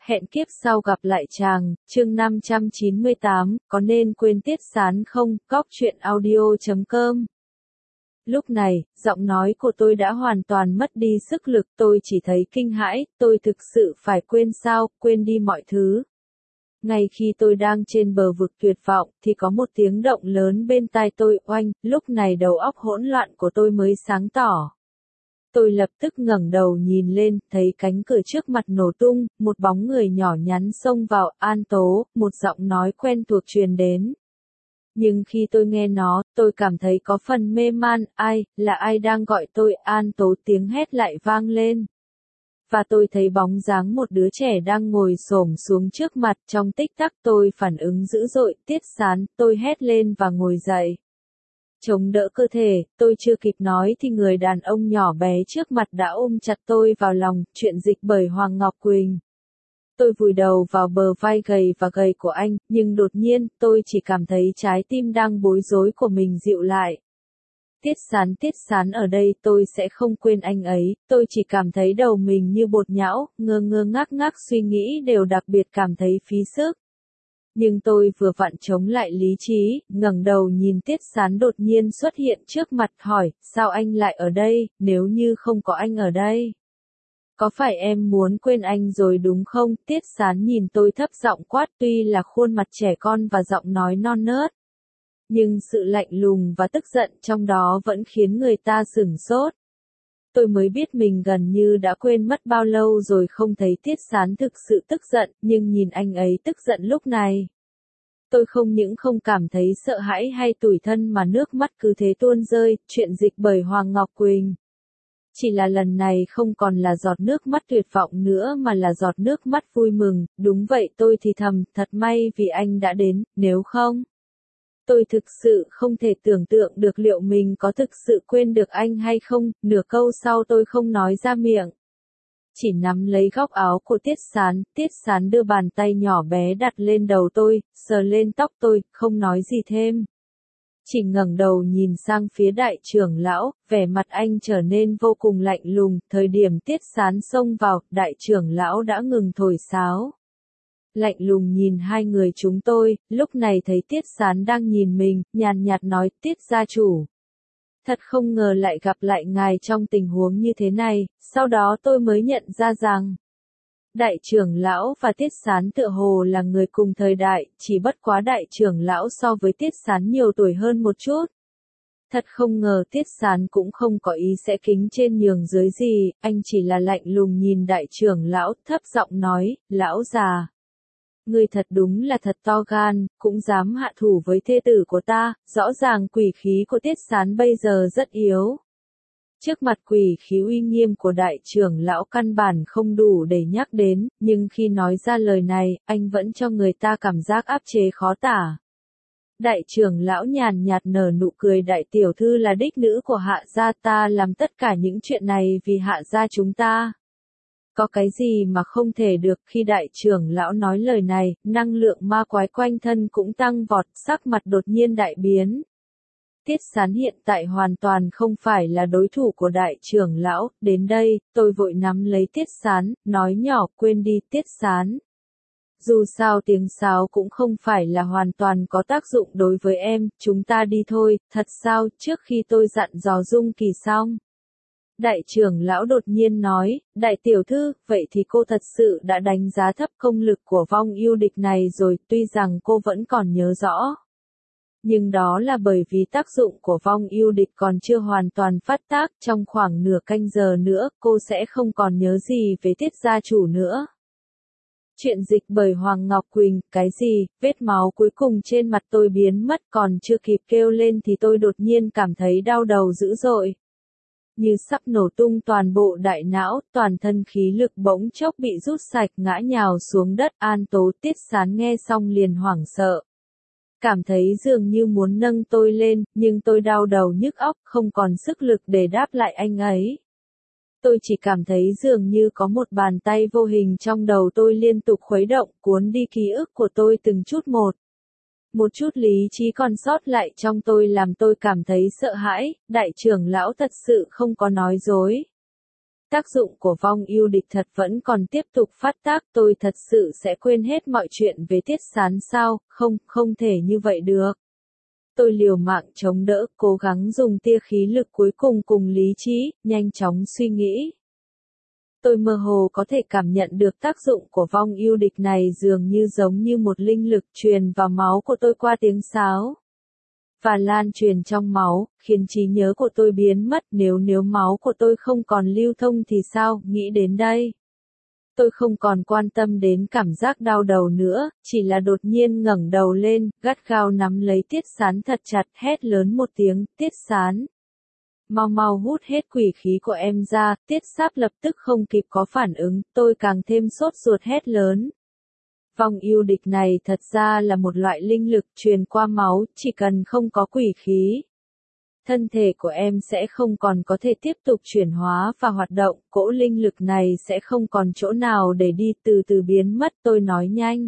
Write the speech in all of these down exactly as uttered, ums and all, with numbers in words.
Hẹn kiếp sau gặp lại chàng, chương năm trăm chín mươi tám, có nên quên Tiết Sán không, góc truyện audio chấm com. Lúc này, giọng nói của tôi đã hoàn toàn mất đi sức lực, tôi chỉ thấy kinh hãi, tôi thực sự phải quên sao, quên đi mọi thứ. Ngay khi tôi đang trên bờ vực tuyệt vọng, thì có một tiếng động lớn bên tai tôi, oanh, lúc này đầu óc hỗn loạn của tôi mới sáng tỏ. Tôi lập tức ngẩng đầu nhìn lên, thấy cánh cửa trước mặt nổ tung, một bóng người nhỏ nhắn xông vào, An Tố, một giọng nói quen thuộc truyền đến. Nhưng khi tôi nghe nó, tôi cảm thấy có phần mê man, ai, là ai đang gọi tôi, An Tố, tiếng hét lại vang lên. Và tôi thấy bóng dáng một đứa trẻ đang ngồi xổm xuống trước mặt, trong tích tắc tôi phản ứng dữ dội, Tiết Sán, tôi hét lên và ngồi dậy. Chống đỡ cơ thể, tôi chưa kịp nói thì người đàn ông nhỏ bé trước mặt đã ôm chặt tôi vào lòng, chuyện dịch bởi Hoàng Ngọc Quỳnh. Tôi vùi đầu vào bờ vai gầy và gầy của anh, nhưng đột nhiên, tôi chỉ cảm thấy trái tim đang bối rối của mình dịu lại. Tiết Sán, Tiết Sán ở đây, tôi sẽ không quên anh ấy, tôi chỉ cảm thấy đầu mình như bột nhão, ngơ ngơ ngác ngác suy nghĩ đều đặc biệt cảm thấy phí sức. Nhưng tôi vừa vặn chống lại lý trí, ngẩng đầu nhìn Tiết Sán đột nhiên xuất hiện trước mặt, hỏi, sao anh lại ở đây, nếu như không có anh ở đây? Có phải em muốn quên anh rồi đúng không? Tiết Sán nhìn tôi thấp giọng quát, tuy là khuôn mặt trẻ con và giọng nói non nớt. Nhưng sự lạnh lùng và tức giận trong đó vẫn khiến người ta sửng sốt. Tôi mới biết mình gần như đã quên mất bao lâu rồi không thấy Tiết Sán thực sự tức giận, nhưng nhìn anh ấy tức giận lúc này. Tôi không những không cảm thấy sợ hãi hay tủi thân mà nước mắt cứ thế tuôn rơi, chuyện dịch bởi Hoàng Ngọc Quỳnh. Chỉ là lần này không còn là giọt nước mắt tuyệt vọng nữa mà là giọt nước mắt vui mừng, đúng vậy tôi thì thầm, thật may vì anh đã đến, nếu không. Tôi thực sự không thể tưởng tượng được liệu mình có thực sự quên được anh hay không, nửa câu sau tôi không nói ra miệng. Chỉ nắm lấy góc áo của Tiết Sán, Tiết Sán đưa bàn tay nhỏ bé đặt lên đầu tôi, sờ lên tóc tôi, không nói gì thêm. Chỉ ngẩng đầu nhìn sang phía đại trưởng lão, vẻ mặt anh trở nên vô cùng lạnh lùng, thời điểm Tiết Sán xông vào, đại trưởng lão đã ngừng thổi sáo. Lạnh lùng nhìn hai người chúng tôi, lúc này thấy Tiết Sán đang nhìn mình, nhàn nhạt nói, Tiết gia chủ. Thật không ngờ lại gặp lại ngài trong tình huống như thế này, sau đó tôi mới nhận ra rằng, đại trưởng lão và Tiết Sán tựa hồ là người cùng thời đại, chỉ bất quá đại trưởng lão so với Tiết Sán nhiều tuổi hơn một chút. Thật không ngờ Tiết Sán cũng không có ý sẽ kính trên nhường dưới gì, anh chỉ là lạnh lùng nhìn đại trưởng lão, thấp giọng nói, lão già. Ngươi thật đúng là thật to gan, cũng dám hạ thủ với thê tử của ta, rõ ràng quỷ khí của Tiết Sán bây giờ rất yếu. Trước mặt quỷ khí uy nghiêm của đại trưởng lão căn bản không đủ để nhắc đến, nhưng khi nói ra lời này, anh vẫn cho người ta cảm giác áp chế khó tả. Đại trưởng lão nhàn nhạt nở nụ cười, đại tiểu thư là đích nữ của hạ gia, ta làm tất cả những chuyện này vì hạ gia chúng ta. Có cái gì mà không thể được, khi đại trưởng lão nói lời này, năng lượng ma quái quanh thân cũng tăng vọt, sắc mặt đột nhiên đại biến. Tiết Sán hiện tại hoàn toàn không phải là đối thủ của đại trưởng lão, đến đây, tôi vội nắm lấy Tiết Sán, nói nhỏ, quên đi Tiết Sán. Dù sao tiếng sáo cũng không phải là hoàn toàn có tác dụng đối với em, chúng ta đi thôi, thật sao, trước khi tôi dặn dò Dung Kỳ xong. Đại trưởng lão đột nhiên nói, đại tiểu thư, vậy thì cô thật sự đã đánh giá thấp công lực của vong yêu địch này rồi, tuy rằng cô vẫn còn nhớ rõ. Nhưng đó là bởi vì tác dụng của vong yêu địch còn chưa hoàn toàn phát tác, trong khoảng nửa canh giờ nữa, cô sẽ không còn nhớ gì về Tiết gia chủ nữa. Chuyện dịch bởi Hoàng Ngọc Quỳnh, cái gì, vết máu cuối cùng trên mặt tôi biến mất, còn chưa kịp kêu lên thì tôi đột nhiên cảm thấy đau đầu dữ dội. Như sắp nổ tung toàn bộ đại não, toàn thân khí lực bỗng chốc bị rút sạch, ngã nhào xuống đất. An Tố, Tiết Sán nghe xong liền hoảng sợ. Cảm thấy dường như muốn nâng tôi lên, nhưng tôi đau đầu nhức óc, không còn sức lực để đáp lại anh ấy. Tôi chỉ cảm thấy dường như có một bàn tay vô hình trong đầu tôi liên tục khuấy động, cuốn đi ký ức của tôi từng chút một. Một chút lý trí còn sót lại trong tôi làm tôi cảm thấy sợ hãi, đại trưởng lão thật sự không có nói dối. Tác dụng của vong yêu địch thật vẫn còn tiếp tục phát tác, tôi thật sự sẽ quên hết mọi chuyện về Tiết Sán sao, không, không thể như vậy được. Tôi liều mạng chống đỡ, cố gắng dùng tia khí lực cuối cùng cùng lý trí, nhanh chóng suy nghĩ. Tôi mơ hồ có thể cảm nhận được tác dụng của vong yêu địch này dường như giống như một linh lực truyền vào máu của tôi qua tiếng sáo. Và lan truyền trong máu, khiến trí nhớ của tôi biến mất. Nếu nếu máu của tôi không còn lưu thông thì sao, nghĩ đến đây. Tôi không còn quan tâm đến cảm giác đau đầu nữa, chỉ là đột nhiên ngẩng đầu lên, gắt gao nắm lấy Tiết Sán thật chặt, hét lớn một tiếng, Tiết Sán. Mau mau hút hết quỷ khí của em ra, Tiết Sáp lập tức không kịp có phản ứng, tôi càng thêm sốt ruột hét lớn. Vong yêu địch này thật ra là một loại linh lực truyền qua máu, chỉ cần không có quỷ khí. Thân thể của em sẽ không còn có thể tiếp tục chuyển hóa và hoạt động, cỗ linh lực này sẽ không còn chỗ nào để đi, từ từ biến mất, tôi nói nhanh.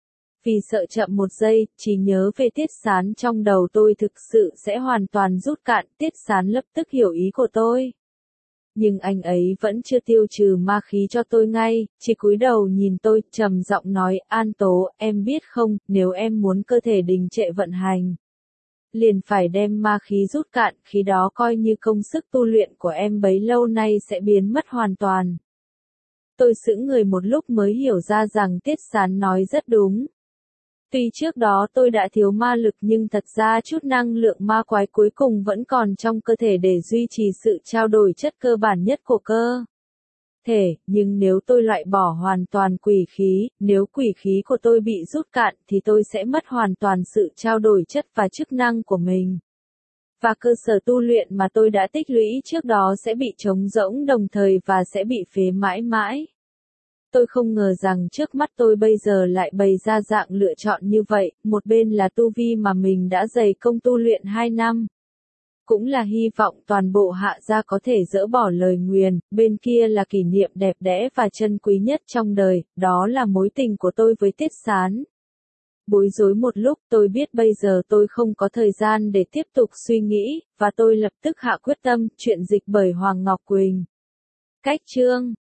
Vì sợ chậm một giây, chỉ nhớ về Tiết Sán trong đầu tôi thực sự sẽ hoàn toàn rút cạn. Tiết Sán lập tức hiểu ý của tôi. Nhưng anh ấy vẫn chưa tiêu trừ ma khí cho tôi ngay, chỉ cúi đầu nhìn tôi, trầm giọng nói, An Tố, em biết không, nếu em muốn cơ thể đình trệ vận hành, liền phải đem ma khí rút cạn, khi đó coi như công sức tu luyện của em bấy lâu nay sẽ biến mất hoàn toàn. Tôi sững người một lúc mới hiểu ra rằng Tiết Sán nói rất đúng. Tuy trước đó tôi đã thiếu ma lực nhưng thật ra chút năng lượng ma quái cuối cùng vẫn còn trong cơ thể để duy trì sự trao đổi chất cơ bản nhất của cơ thể, nhưng nếu tôi loại bỏ hoàn toàn quỷ khí, nếu quỷ khí của tôi bị rút cạn thì tôi sẽ mất hoàn toàn sự trao đổi chất và chức năng của mình. Và cơ sở tu luyện mà tôi đã tích lũy trước đó sẽ bị trống rỗng đồng thời và sẽ bị phế mãi mãi. Tôi không ngờ rằng trước mắt tôi bây giờ lại bày ra dạng lựa chọn như vậy, một bên là tu vi mà mình đã dày công tu luyện hai năm. Cũng là hy vọng toàn bộ Hạ gia có thể dỡ bỏ lời nguyền, bên kia là kỷ niệm đẹp đẽ và chân quý nhất trong đời, đó là mối tình của tôi với Tiết Sán. Bối rối một lúc, tôi biết bây giờ tôi không có thời gian để tiếp tục suy nghĩ, và tôi lập tức hạ quyết tâm, chuyện dịch bởi Hoàng Ngọc Quỳnh. Cách chương